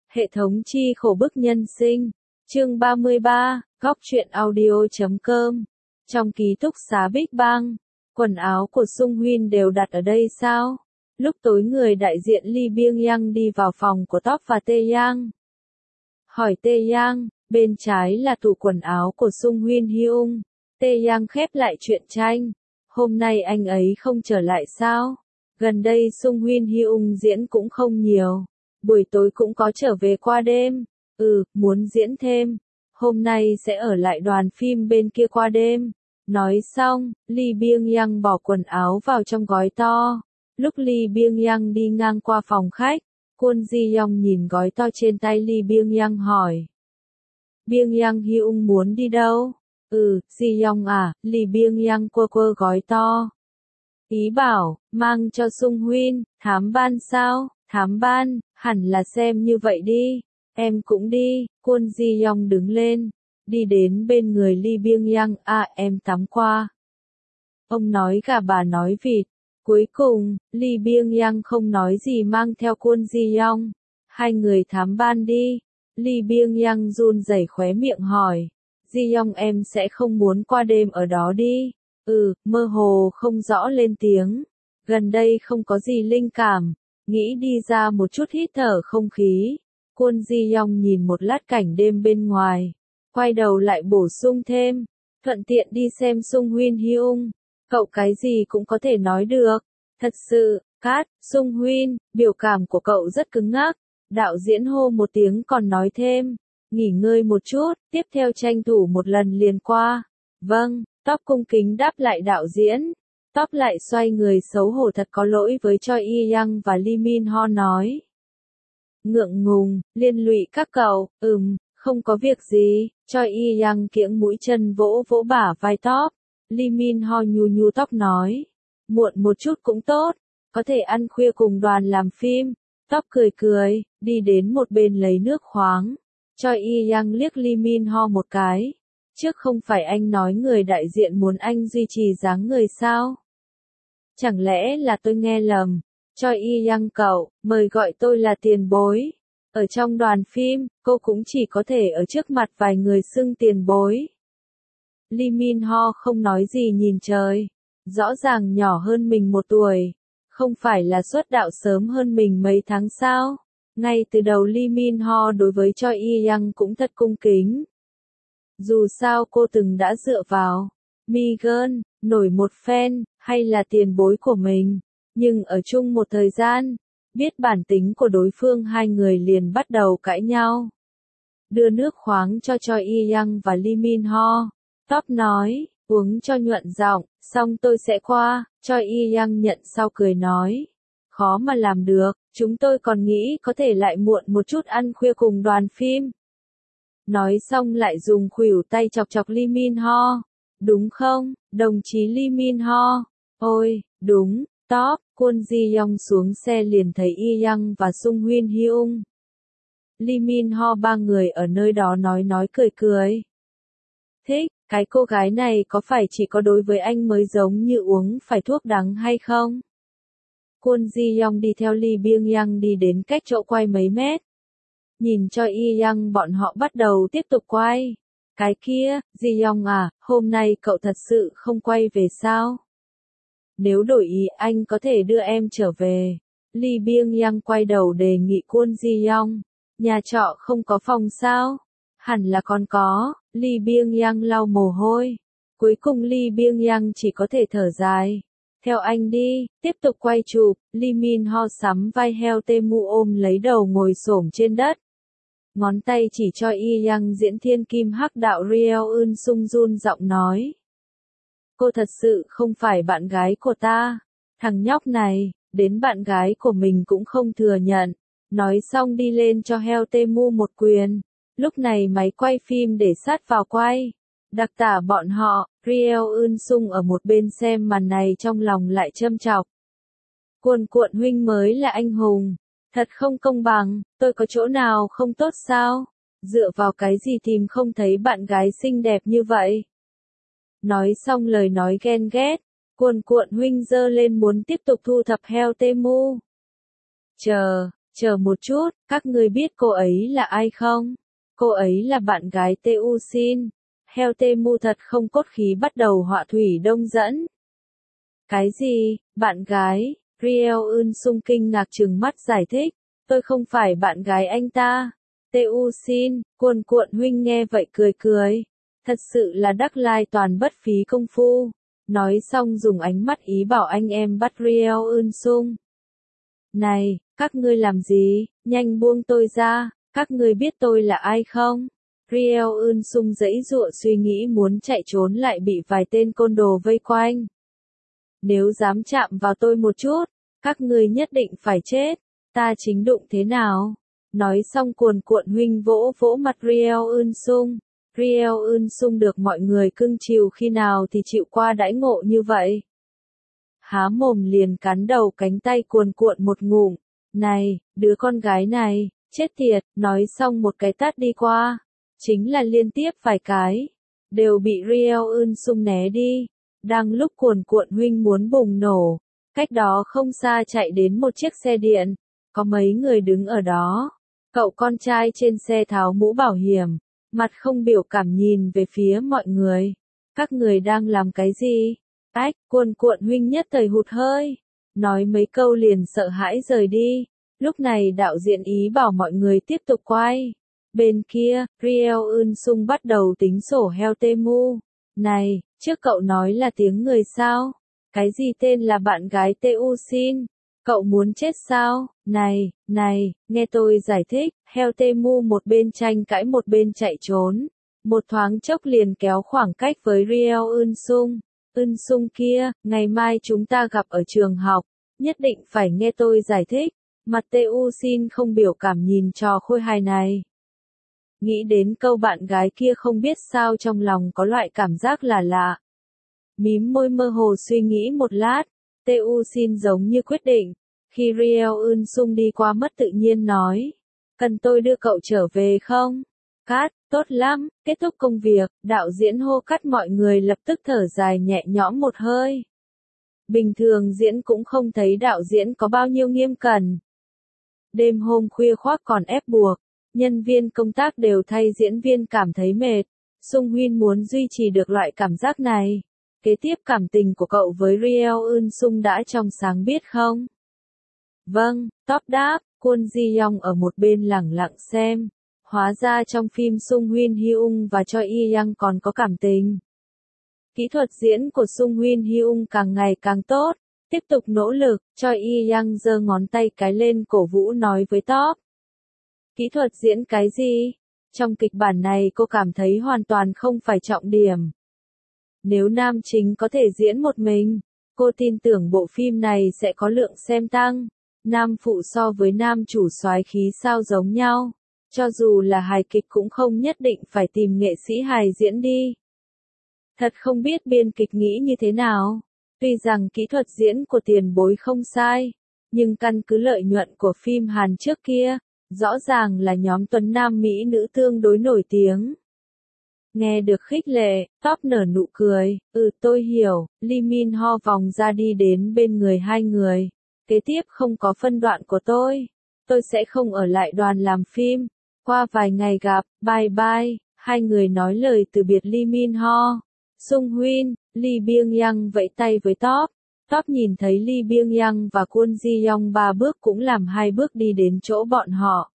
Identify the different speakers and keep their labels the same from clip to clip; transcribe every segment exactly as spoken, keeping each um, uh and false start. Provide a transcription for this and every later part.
Speaker 1: Hệ thống chi khổ bức nhân sinh. Chương ba mươi ba, góc truyện audio chấm com. Trong ký túc xá Big Bang, quần áo của Sung Huynh đều đặt ở đây sao? Lúc tối người đại diện Lee Byung Yang đi vào phòng của Top và Tae Yang. Hỏi Tae Yang, bên trái là tủ quần áo của Sung Huynh Hyung. Tae Yang khép lại truyện tranh. Hôm nay anh ấy không trở lại sao? Gần đây Sung Huynh Hyung diễn cũng không nhiều. Buổi tối cũng có trở về qua đêm. Ừ, muốn diễn thêm. Hôm nay sẽ ở lại đoàn phim bên kia qua đêm. Nói xong, Lee Byung Yang bỏ quần áo vào trong gói to. Lúc Lee Byung Yang đi ngang qua phòng khách, Kwon Ji Young nhìn gói to trên tay Lee Byung Yang hỏi. Byung Yang Hyung muốn đi đâu? Ừ, Ji Young à, Lee Byung Yang quơ quơ gói to. Ý bảo, mang cho Sung Huynh, thám ban sao? Thám ban, hẳn là xem như vậy đi. Em cũng đi. Kwon Ji Young đứng lên, đi đến bên người Lee Byung Yang. À, em tắm qua. Ông nói gà bà nói vịt. Cuối cùng, Lee Byung Yang không nói gì mang theo Kwon Ji Young. Hai người thám ban đi. Lee Byung Yang run rẩy khóe miệng hỏi. Ji Young em sẽ không muốn qua đêm ở đó đi. Ừ, mơ hồ không rõ lên tiếng. Gần đây không có gì linh cảm. Nghĩ đi ra một chút hít thở không khí. Kwon Ji Young nhìn một lát cảnh đêm bên ngoài. Quay đầu lại bổ sung thêm. Thuận tiện đi xem Sung Huynh Hyung. Cậu cái gì cũng có thể nói được. Thật sự, Cát, Sung Huynh, biểu cảm của cậu rất cứng ngắc. Đạo diễn hô một tiếng còn nói thêm. Nghỉ ngơi một chút, tiếp theo tranh thủ một lần liền qua. Vâng, Top cung kính đáp lại đạo diễn. Top lại xoay người xấu hổ thật có lỗi với Choi Yi-young và Lee Min-ho nói. Ngượng ngùng, liên lụy các cậu, ừm, không có việc gì. Choi Yi-young kiễng mũi chân vỗ vỗ bả vai Top. Lee Min-ho nhu nhu Top nói. Muộn một chút cũng tốt, có thể ăn khuya cùng đoàn làm phim. Top cười cười, đi đến một bên lấy nước khoáng. Choi Yi-young liếc Lee Min-ho một cái. Trước không phải anh nói người đại diện muốn anh duy trì dáng người sao? Chẳng lẽ là tôi nghe lầm? Choi Yi-young cậu, mời gọi tôi là tiền bối. Ở trong đoàn phim, cô cũng chỉ có thể ở trước mặt vài người xưng tiền bối. Lee Min-ho không nói gì nhìn trời. Rõ ràng nhỏ hơn mình một tuổi. Không phải là xuất đạo sớm hơn mình mấy tháng sao? Ngay từ đầu Lee Min-ho đối với Choi Yi-young cũng thật cung kính. Dù sao cô từng đã dựa vào Megan, nổi một fan, hay là tiền bối của mình. Nhưng ở chung một thời gian, biết bản tính của đối phương hai người liền bắt đầu cãi nhau. Đưa nước khoáng cho Choi Yi-young và Lee Min-ho. Top nói, uống cho nhuận giọng, xong tôi sẽ qua. Choi Yi-young nhận sau cười nói. Khó mà làm được, chúng tôi còn nghĩ có thể lại muộn một chút ăn khuya cùng đoàn phim. Nói xong lại dùng khuỷu tay chọc chọc Lee Min-ho. Đúng không, đồng chí Lee Min-ho? Ôi, đúng, Top. Kwon Ji Young xuống xe liền thấy Yi-young và Sung Huynh Hyung. Lee Min-ho ba người ở nơi đó nói nói cười cười. Thích, cái cô gái này có phải chỉ có đối với anh mới giống như uống phải thuốc đắng hay không? Kwon Ji Young đi theo Lee Byung Yang đi đến cách chỗ quay mấy mét. Nhìn cho Yi-young bọn họ bắt đầu tiếp tục quay. Cái kia, Ji Young à, hôm nay cậu thật sự không quay về sao? Nếu đổi ý anh có thể đưa em trở về. Lee Byung Yang quay đầu đề nghị Kwon Ji Young. Nhà trọ không có phòng sao? Hẳn là còn có. Lee Byung Yang lau mồ hôi. Cuối cùng Lee Byung Yang chỉ có thể thở dài. Theo anh đi, tiếp tục quay chụp. Lee Min-ho sắm vai heo Tae-mu ôm lấy đầu ngồi xổm trên đất. Ngón tay chỉ cho Yi-young diễn thiên kim hắc đạo Reo Eun Sung run giọng nói. Cô thật sự không phải bạn gái của ta. Thằng nhóc này, đến bạn gái của mình cũng không thừa nhận. Nói xong đi lên cho heo Tae-mu một quyền. Lúc này máy quay phim để sát vào quay. Đặc tả bọn họ, Reo Eun Sung ở một bên xem màn này trong lòng lại châm chọc. Cuồn cuộn huynh mới là anh hùng. Thật không công bằng, tôi có chỗ nào không tốt sao? Dựa vào cái gì tìm không thấy bạn gái xinh đẹp như vậy? Nói xong lời nói ghen ghét, cuồn cuộn huynh giơ lên muốn tiếp tục thu thập heo Tae-mu. Chờ, Chờ một chút, các ngươi biết cô ấy là ai không? Cô ấy là bạn gái Tu Sin. Heo Tê Mu thật không cốt khí bắt đầu họa thủy đông dẫn. Cái gì, bạn gái? Riel Eun Sung kinh ngạc trừng mắt giải thích. Tôi không phải bạn gái anh ta. Tu Sin, cuồn cuộn huynh nghe vậy cười cười. Thật sự là đắc lai toàn bất phí công phu. Nói xong dùng ánh mắt ý bảo anh em bắt Riel Eun Sung. Này, các ngươi làm gì? Nhanh buông tôi ra, các ngươi biết tôi là ai không? Riel Eun Sung giãy giụa suy nghĩ muốn chạy trốn lại bị vài tên côn đồ vây quanh. Nếu dám chạm vào tôi một chút, các ngươi nhất định phải chết. Ta chính đụng thế nào? Nói xong cuồn cuộn huynh vỗ vỗ mặt Riel Eun Sung. Riel Eun Sung được mọi người cưng chiều khi nào thì chịu qua đãi ngộ như vậy. Há mồm liền cắn đầu cánh tay cuồn cuộn một ngụm. Này, đứa con gái này, chết tiệt, nói xong một cái tát đi qua. Chính là liên tiếp vài cái. Đều bị Riel Eun Sung né đi. Đang lúc cuồn cuộn huynh muốn bùng nổ. Cách đó không xa chạy đến một chiếc xe điện. Có mấy người đứng ở đó. Cậu con trai trên xe tháo mũ bảo hiểm. Mặt không biểu cảm nhìn về phía mọi người. Các người đang làm cái gì? Ách, cuồn cuộn huynh nhất thời hụt hơi. Nói mấy câu liền sợ hãi rời đi. Lúc này đạo diễn ý bảo mọi người tiếp tục quay. Bên kia, Riel Eun Sung bắt đầu tính sổ Heo Tê Mu. Này, trước cậu nói là tiếng người sao? Cái gì tên là bạn gái Tu Sin? Cậu muốn chết sao? Này, này, nghe tôi giải thích. Heo Tê Mu một bên tranh cãi một bên chạy trốn. Một thoáng chốc liền kéo khoảng cách với Riel Eun Sung. Eun Sung kia, ngày mai chúng ta gặp ở trường học. Nhất định phải nghe tôi giải thích. Mặt Tu Sin không biểu cảm nhìn trò khôi hài này. Nghĩ đến câu bạn gái kia không biết sao trong lòng có loại cảm giác là lạ. Mím môi mơ hồ suy nghĩ một lát. Tu Sin giống như quyết định. Khi Riel Eun Sung đi qua mất tự nhiên nói. Cần tôi đưa cậu trở về không? Cát, tốt lắm, kết thúc công việc, đạo diễn hô cắt mọi người lập tức thở dài nhẹ nhõm một hơi. Bình thường diễn cũng không thấy đạo diễn có bao nhiêu nghiêm cẩn. Đêm hôm khuya khoác còn ép buộc, nhân viên công tác đều thay diễn viên cảm thấy mệt. Sung Huynh muốn duy trì được loại cảm giác này. Kế tiếp cảm tình của cậu với Riel Eun Sung đã trong sáng biết không? Vâng, Top đáp, Kwon Ji Young ở một bên lẳng lặng xem. Hóa ra trong phim Sung Huynh Hyung và Choi Yi Young còn có cảm tình. Kỹ thuật diễn của Sung Huynh Hyung càng ngày càng tốt. Tiếp tục nỗ lực, Choi Yi Young giơ ngón tay cái lên cổ vũ nói với Top. Kỹ thuật diễn cái gì? Trong kịch bản này cô cảm thấy hoàn toàn không phải trọng điểm. Nếu nam chính có thể diễn một mình, cô tin tưởng bộ phim này sẽ có lượng xem tăng. Nam phụ so với nam chủ soái khí sao giống nhau. Cho dù là hài kịch cũng không nhất định phải tìm nghệ sĩ hài diễn đi. Thật không biết biên kịch nghĩ như thế nào. Tuy rằng kỹ thuật diễn của tiền bối không sai, nhưng căn cứ lợi nhuận của phim Hàn trước kia, rõ ràng là nhóm tuấn nam mỹ nữ tương đối nổi tiếng. Nghe được khích lệ, Top nở nụ cười, ừ tôi hiểu, Lee Min Ho vòng ra đi đến bên người hai người. Kế tiếp không có phân đoạn của tôi. Tôi sẽ không ở lại đoàn làm phim. Qua vài ngày gặp, bye bye, hai người nói lời từ biệt Lee Min Ho. Sung Huynh, Lee Byung Young vẫy tay với Top. Top nhìn thấy Lee Byung Young và Kwon Ji Young ba bước cũng làm hai bước đi đến chỗ bọn họ.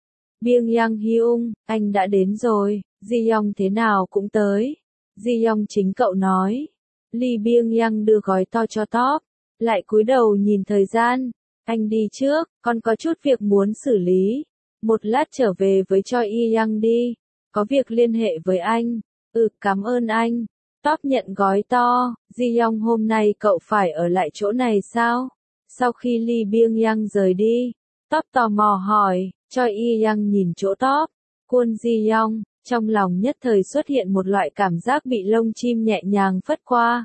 Speaker 1: Byung Young Hyung, anh đã đến rồi, Ji Young thế nào cũng tới. Ji Young chính cậu nói. Lee Byung Young đưa gói to cho Top, lại cúi đầu nhìn thời gian. Anh đi trước, con có chút việc muốn xử lý. Một lát trở về với Choi Yi Young đi. Có việc liên hệ với anh. Ừ, cảm ơn anh. Top nhận gói to. Ji Young hôm nay cậu phải ở lại chỗ này sao? Sau khi Lee Byung Young rời đi, Top tò mò hỏi. Choi Yi Young nhìn chỗ Top. Kwon Ji Young, trong lòng nhất thời xuất hiện một loại cảm giác bị lông chim nhẹ nhàng phất qua.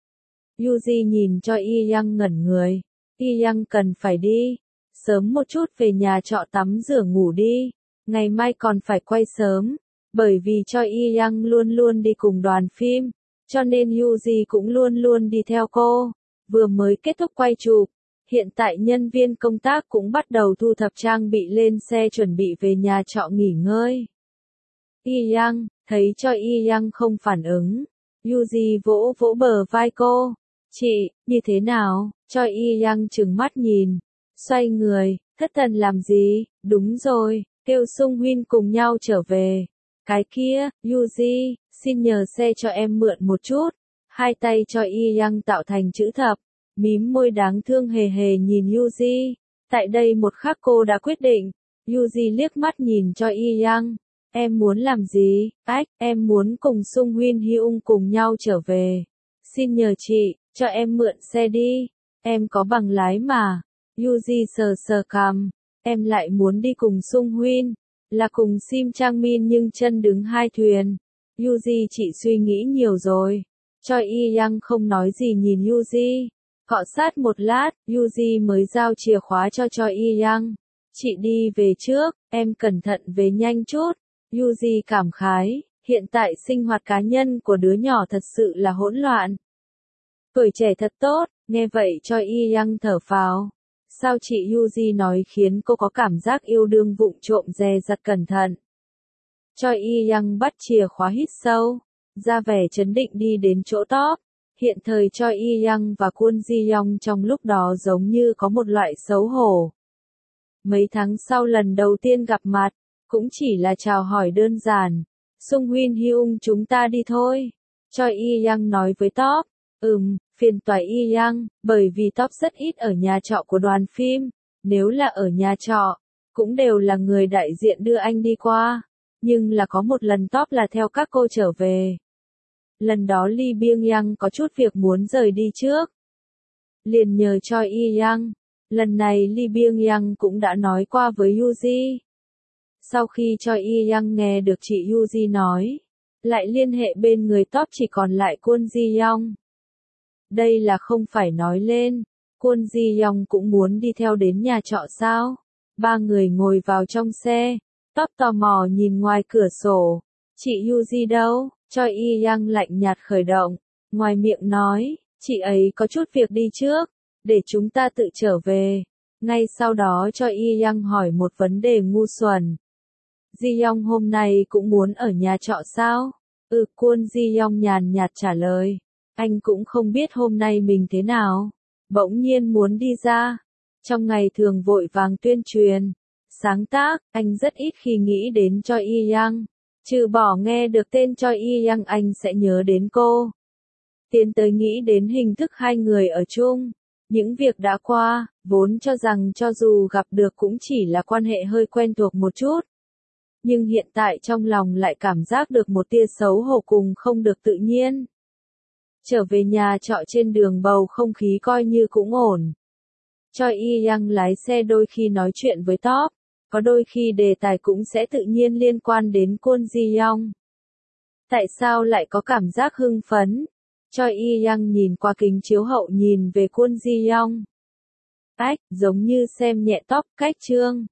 Speaker 1: Yuji nhìn Choi Yi Young ngẩn người. Yi Young cần phải đi. Sớm một chút về nhà trọ tắm rửa ngủ đi. Ngày mai còn phải quay sớm. Bởi vì Choi Yi Young luôn luôn đi cùng đoàn phim. Cho nên Yuji cũng luôn luôn đi theo cô. Vừa mới kết thúc quay chụp. Hiện tại nhân viên công tác cũng bắt đầu thu thập trang bị lên xe chuẩn bị về nhà trọ nghỉ ngơi. Y Yang, thấy cho Y Yang không phản ứng. Yuji vỗ vỗ bờ vai cô. Chị, như thế nào? Cho Y Yang trừng mắt nhìn. Xoay người, thất thần làm gì? Đúng rồi, kêu Sung Huynh cùng nhau trở về. Cái kia, Yuji, xin nhờ xe cho em mượn một chút. Hai tay cho Y Yang tạo thành chữ thập. Mím môi đáng thương hề hề nhìn Yuji. Tại đây một khắc cô đã quyết định. Yuji liếc mắt nhìn cho Y Yang. Em muốn làm gì? Ách, em muốn cùng Sung Huynh Hyung cùng nhau trở về. Xin nhờ chị, cho em mượn xe đi. Em có bằng lái mà. Yuji sờ sờ cằm. Em lại muốn đi cùng Sung Huynh. Là cùng Sim Chang Min nhưng chân đứng hai thuyền. Yuji chị suy nghĩ nhiều rồi. Cho Y Yang không nói gì nhìn Yuji. Cọ sát một lát, Yuji mới giao chìa khóa cho cho Y Yang. Chị đi về trước, em cẩn thận về nhanh chút. Yuji cảm khái, hiện tại sinh hoạt cá nhân của đứa nhỏ thật sự là hỗn loạn. Tuổi trẻ thật tốt, nghe vậy cho Y Yang thở phào. Sao chị Yuji nói khiến cô có cảm giác yêu đương vụng trộm dè dặt cẩn thận. Cho Y Yang bắt chìa khóa hít sâu, ra vẻ trấn định đi đến chỗ top. Hiện thời cho Y Yang và Kwon Ji Young trong lúc đó giống như có một loại xấu hổ. Mấy tháng sau lần đầu tiên gặp mặt, cũng chỉ là chào hỏi đơn giản. Sung Huynh Hyung chúng ta đi thôi. Cho Y Yang nói với Top. Ừm, phiền toái Y Yang, bởi vì Top rất ít ở nhà trọ của đoàn phim. Nếu là ở nhà trọ, cũng đều là người đại diện đưa anh đi qua. Nhưng là có một lần Top là theo các cô trở về. Lần đó Lee Byung Yang có chút việc muốn rời đi trước. Liền nhờ cho Y Yang. Lần này Lee Byung Yang cũng đã nói qua với Yuji. Sau khi cho Y Yang nghe được chị Yuji nói, lại liên hệ bên người Top chỉ còn lại Kwon Ji Young. Đây là không phải nói lên, Kwon Ji Young cũng muốn đi theo đến nhà trọ sao? Ba người ngồi vào trong xe, Top tò mò nhìn ngoài cửa sổ. Chị Yuji đâu? Cho Y Yang lạnh nhạt khởi động, ngoài miệng nói, chị ấy có chút việc đi trước, để chúng ta tự trở về. Ngay sau đó cho Y Yang hỏi một vấn đề ngu xuẩn. Ji Young hôm nay cũng muốn ở nhà trọ sao? Ừ, Kwon Ji Young nhàn nhạt trả lời. Anh cũng không biết hôm nay mình thế nào. Bỗng nhiên muốn đi ra. Trong ngày thường vội vàng tuyên truyền, sáng tác, anh rất ít khi nghĩ đến cho Y Yang. Trừ bỏ nghe được tên cho Y Yang anh sẽ nhớ đến cô. Tiến tới nghĩ đến hình thức hai người ở chung. Những việc đã qua, vốn cho rằng cho dù gặp được cũng chỉ là quan hệ hơi quen thuộc một chút. Nhưng hiện tại trong lòng lại cảm giác được một tia xấu hổ cùng không được tự nhiên. Trở về nhà trọ trên đường bầu không khí coi như cũng ổn. Cho Y Yang lái xe đôi khi nói chuyện với Top, có đôi khi đề tài cũng sẽ tự nhiên liên quan đến Kwon Ji Young. Tại sao lại có cảm giác hưng phấn? Cho Y Yang nhìn qua kính chiếu hậu nhìn về Kwon Ji Young. Ách, giống như xem nhẹ Top cách chương.